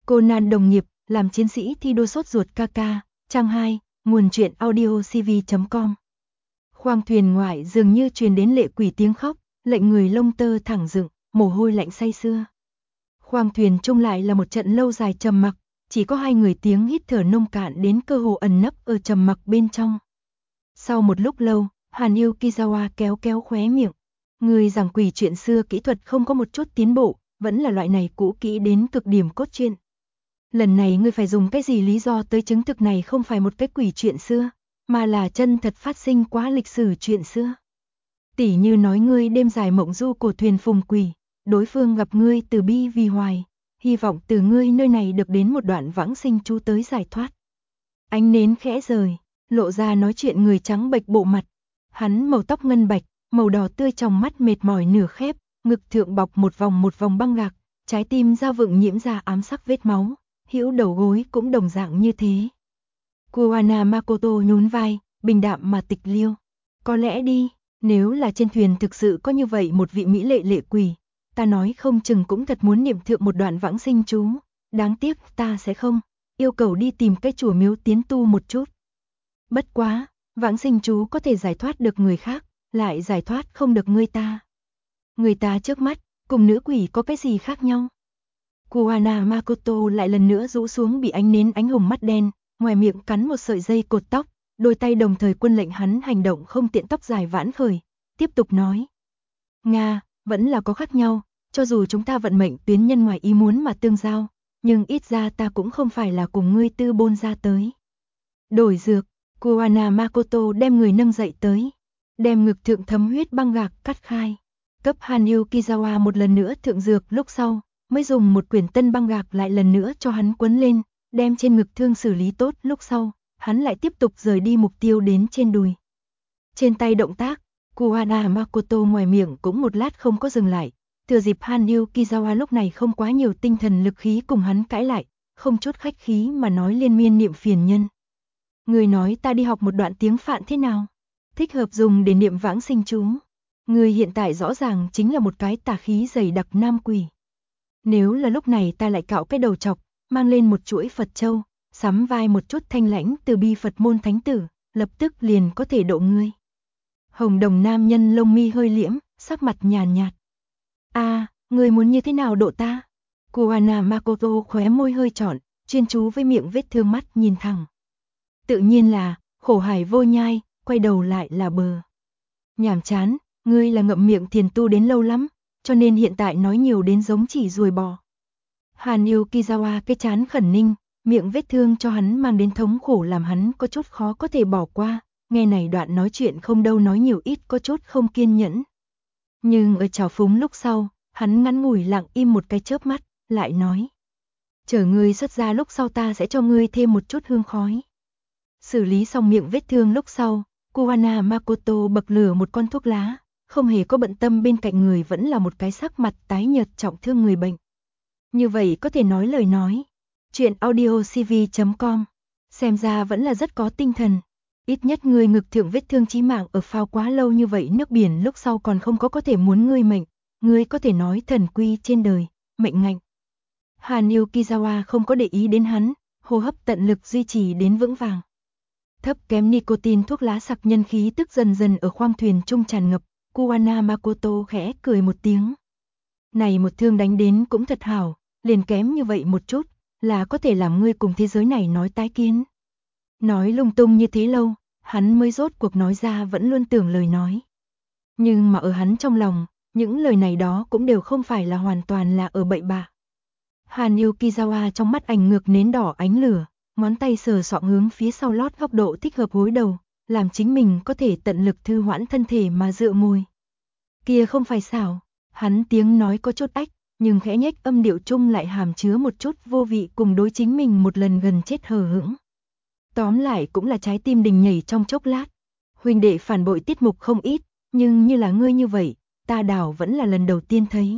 Conan đồng nghiệp, làm chiến sĩ thi đua sốt ruột KK, trang 2, nguồn truyện audio cv.com. Khoang thuyền ngoại dường như truyền đến lệ quỷ tiếng khóc, lệnh người lông tơ thẳng dựng, mồ hôi lạnh say sưa. Khoang thuyền chung lại là một trận lâu dài trầm mặc, chỉ có hai người tiếng hít thở nông cạn đến cơ hồ ẩn nấp ở trầm mặc bên trong. Sau một lúc lâu, Hàn Yukizawa kéo kéo khóe miệng. Người giảng quỷ chuyện xưa kỹ thuật không có một chút tiến bộ, vẫn là loại này cũ kỹ đến cực điểm cốt truyện. Lần này ngươi phải dùng cái gì lý do tới chứng thực này không phải một cái quỷ chuyện xưa, mà là chân thật phát sinh quá lịch sử chuyện xưa. Tỉ như nói ngươi đêm dài mộng du của thuyền phùng quỷ, đối phương gặp ngươi từ bi vì hoài, hy vọng từ ngươi nơi này được đến một đoạn vãng sinh chú tới giải thoát. Ánh nến khẽ rời, lộ ra nói chuyện người trắng bệch bộ mặt. Hắn màu tóc ngân bạch, màu đỏ tươi trong mắt mệt mỏi nửa khép, ngực thượng bọc một vòng băng gạc, trái tim da vựng nhiễm ra ám sắc vết máu, hữu đầu gối cũng đồng dạng như thế. Kuwana Makoto nhún vai, bình đạm mà tịch liêu. Có lẽ đi, nếu là trên thuyền thực sự có như vậy một vị mỹ lệ quỷ, ta nói không chừng cũng thật muốn niệm thượng một đoạn vãng sinh chú, đáng tiếc ta sẽ không, yêu cầu đi tìm cái chùa miếu tiến tu một chút. Bất quá, vãng sinh chú có thể giải thoát được người khác, lại giải thoát không được người ta. Người ta trước mắt, cùng nữ quỷ có cái gì khác nhau? Kuwana Makoto lại lần nữa rũ xuống bị ánh nến ánh hồng mắt đen, ngoài miệng cắn một sợi dây cột tóc, đôi tay đồng thời quân lệnh hắn hành động không tiện tóc dài vãn khởi, tiếp tục nói. Nga, vẫn là có khác nhau, cho dù chúng ta vận mệnh tuyến nhân ngoài ý muốn mà tương giao, nhưng ít ra ta cũng không phải là cùng ngươi tư bôn ra tới. Đổi dược, Kuwana Makoto đem người nâng dậy tới, đem ngực thượng thấm huyết băng gạc cắt khai, cấp Han Yukizawa một lần nữa thượng dược lúc sau, mới dùng một quyển tân băng gạc lại lần nữa cho hắn quấn lên, đem trên ngực thương xử lý tốt lúc sau, hắn lại tiếp tục rời đi mục tiêu đến trên đùi. Trên tay động tác, Kuwana Makoto ngoài miệng cũng một lát không có dừng lại, thừa dịp Han Yukizawa lúc này không quá nhiều tinh thần lực khí cùng hắn cãi lại, không chút khách khí mà nói liên miên niệm phiền nhân. Người nói ta đi học một đoạn tiếng Phạn thế nào? Thích hợp dùng để niệm vãng sinh chú. Người hiện tại rõ ràng chính là một cái tà khí dày đặc nam quỷ. Nếu là lúc này ta lại cạo cái đầu chọc, mang lên một chuỗi Phật châu, sắm vai một chút thanh lãnh từ bi Phật môn thánh tử, lập tức liền có thể độ ngươi. Hồng đồng nam nhân lông mi hơi liễm, sắc mặt nhàn nhạt. Ngươi muốn như thế nào độ ta? Kuwana Makoto khóe môi hơi trọn, chuyên chú với miệng vết thương mắt nhìn thẳng. Tự nhiên là, khổ hải vô nhai, quay đầu lại là bờ. Nhảm chán, ngươi là ngậm miệng thiền tu đến lâu lắm, cho nên hiện tại nói nhiều đến giống chỉ ruồi bò. Hàn Yukizawa cái chán khẩn ninh, miệng vết thương cho hắn mang đến thống khổ làm hắn có chút khó có thể bỏ qua, nghe này đoạn nói chuyện không đâu nói nhiều ít có chút không kiên nhẫn. Nhưng ở trào phúng lúc sau, hắn ngắn ngủi lặng im một cái chớp mắt, lại nói. Chờ ngươi xuất ra lúc sau ta sẽ cho ngươi thêm một chút hương khói. Xử lý xong miệng vết thương lúc sau, Kuwana Makoto bậc lửa một con thuốc lá, không hề có bận tâm bên cạnh người vẫn là một cái sắc mặt tái nhợt trọng thương người bệnh. Như vậy có thể nói lời nói. Chuyện audio cv.com. Xem ra vẫn là rất có tinh thần. Ít nhất người ngực thượng vết thương chí mạng ở phao quá lâu như vậy nước biển lúc sau còn không có thể muốn ngươi mệnh. Ngươi có thể nói thần quy trên đời, mệnh ngạnh. Hàn Yukizawa không có để ý đến hắn, hô hấp tận lực duy trì đến vững vàng. Thấp kém nicotine thuốc lá sặc nhân khí tức dần dần ở khoang thuyền trung tràn ngập, Kuwana Makoto khẽ cười một tiếng. Này một thương đánh đến cũng thật hảo, liền kém như vậy một chút, là có thể làm ngươi cùng thế giới này nói tái kiến. Nói lung tung như thế lâu, hắn mới rốt cuộc nói ra vẫn luôn tưởng lời nói. Nhưng mà ở hắn trong lòng, những lời này đó cũng đều không phải là hoàn toàn là ở bậy bạ. Hàn Yukizawa trong mắt ảnh ngược nến đỏ ánh lửa, ngón tay sờ soạng hướng phía sau lót góc độ thích hợp gối đầu, làm chính mình có thể tận lực thư hoãn thân thể mà dựa ngồi. Kia không phải xảo, hắn tiếng nói có chút ách, nhưng khẽ nhếch âm điệu chung lại hàm chứa một chút vô vị cùng đối chính mình một lần gần chết hờ hững. Tóm lại cũng là trái tim đình nhảy trong chốc lát. Huynh đệ phản bội tiết mục không ít, nhưng như là ngươi như vậy, ta đảo vẫn là lần đầu tiên thấy.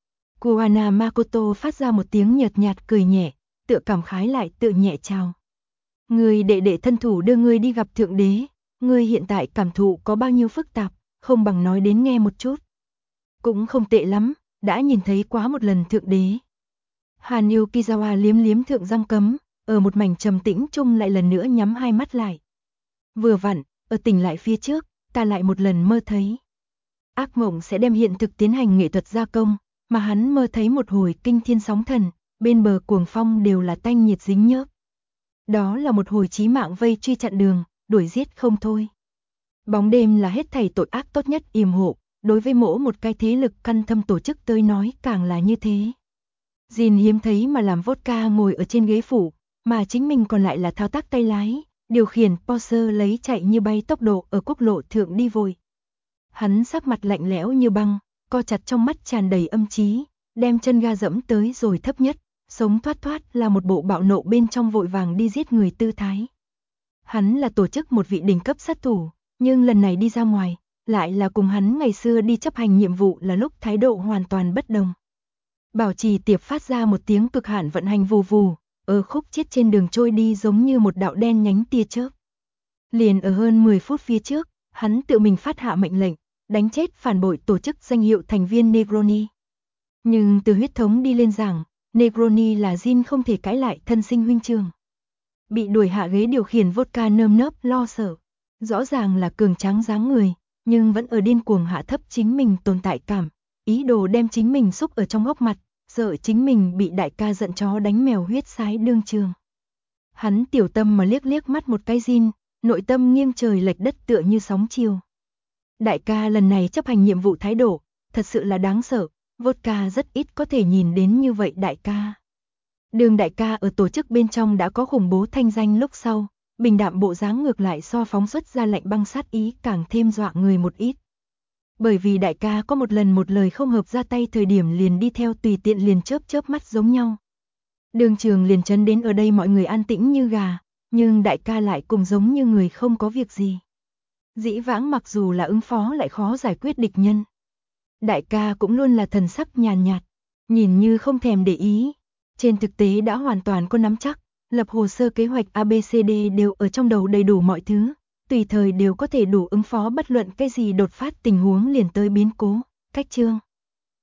Kuwana Makoto phát ra một tiếng nhợt nhạt cười nhẹ, tựa cảm khái lại tự nhẹ chào. Người đệ đệ thân thủ đưa ngươi đi gặp thượng đế, ngươi hiện tại cảm thụ có bao nhiêu phức tạp, không bằng nói đến nghe một chút. Cũng không tệ lắm, đã nhìn thấy quá một lần thượng đế. Hàn Yukizawa liếm liếm thượng răng cấm, ở một mảnh trầm tĩnh chung lại lần nữa nhắm hai mắt lại. Vừa vặn, ở tỉnh lại phía trước, ta lại một lần mơ thấy. Ác mộng sẽ đem hiện thực tiến hành nghệ thuật gia công, mà hắn mơ thấy một hồi kinh thiên sóng thần, bên bờ cuồng phong đều là tanh nhiệt dính nhớp. Đó là một hồi chí mạng vây truy chặn đường, đuổi giết không thôi. Bóng đêm là hết thảy tội ác tốt nhất yểm hộ, đối với mỗi một cái thế lực căn thâm tổ chức tới nói càng là như thế. Jin hiếm thấy mà làm vodka ngồi ở trên ghế phụ, mà chính mình còn lại là thao tác tay lái, điều khiển Porsche lấy chạy như bay tốc độ ở quốc lộ thượng đi vội. Hắn sắc mặt lạnh lẽo như băng, co chặt trong mắt tràn đầy âm trí, đem chân ga dẫm tới rồi thấp nhất, sống thoát thoát là một bộ bạo nộ bên trong vội vàng đi giết người tư thái. Hắn là tổ chức một vị đỉnh cấp sát thủ, nhưng lần này đi ra ngoài, lại là cùng hắn ngày xưa đi chấp hành nhiệm vụ là lúc thái độ hoàn toàn bất đồng. Bảo trì tiệp phát ra một tiếng cực hạn vận hành vù vù, ở khúc chết trên đường trôi đi giống như một đạo đen nhánh tia chớp. Liền ở hơn 10 phút phía trước, hắn tự mình phát hạ mệnh lệnh, đánh chết phản bội tổ chức danh hiệu thành viên Negroni. Nhưng từ huyết thống đi lên giảng, Negroni là Jin không thể cãi lại thân sinh huynh trưởng. Bị đuổi hạ ghế điều khiển vodka nơm nớp lo sợ, rõ ràng là cường tráng dáng người, nhưng vẫn ở điên cuồng hạ thấp chính mình tồn tại cảm, ý đồ đem chính mình xúc ở trong góc mặt, sợ chính mình bị đại ca giận chó đánh mèo huyết sái đương trường. Hắn tiểu tâm mà liếc liếc mắt một cái Jin, nội tâm nghiêng trời lệch đất tựa như sóng chiều. Đại ca lần này chấp hành nhiệm vụ thái độ, thật sự là đáng sợ, vodka rất ít có thể nhìn đến như vậy đại ca. Đường đại ca ở tổ chức bên trong đã có khủng bố thanh danh lúc sau, bình đạm bộ dáng ngược lại so phóng xuất ra lạnh băng sát ý càng thêm dọa người một ít. Bởi vì đại ca có một lần một lời không hợp ra tay thời điểm liền đi theo tùy tiện liền chớp chớp mắt giống nhau. Đường trường liền chấn đến ở đây mọi người an tĩnh như gà, nhưng đại ca lại cùng giống như người không có việc gì. Dĩ vãng mặc dù là ứng phó lại khó giải quyết địch nhân. Đại ca cũng luôn là thần sắc nhàn nhạt, nhìn như không thèm để ý. Trên thực tế đã hoàn toàn có nắm chắc, lập hồ sơ kế hoạch ABCD đều ở trong đầu đầy đủ mọi thứ, tùy thời đều có thể đủ ứng phó bất luận cái gì đột phát tình huống liền tới biến cố, cách chương.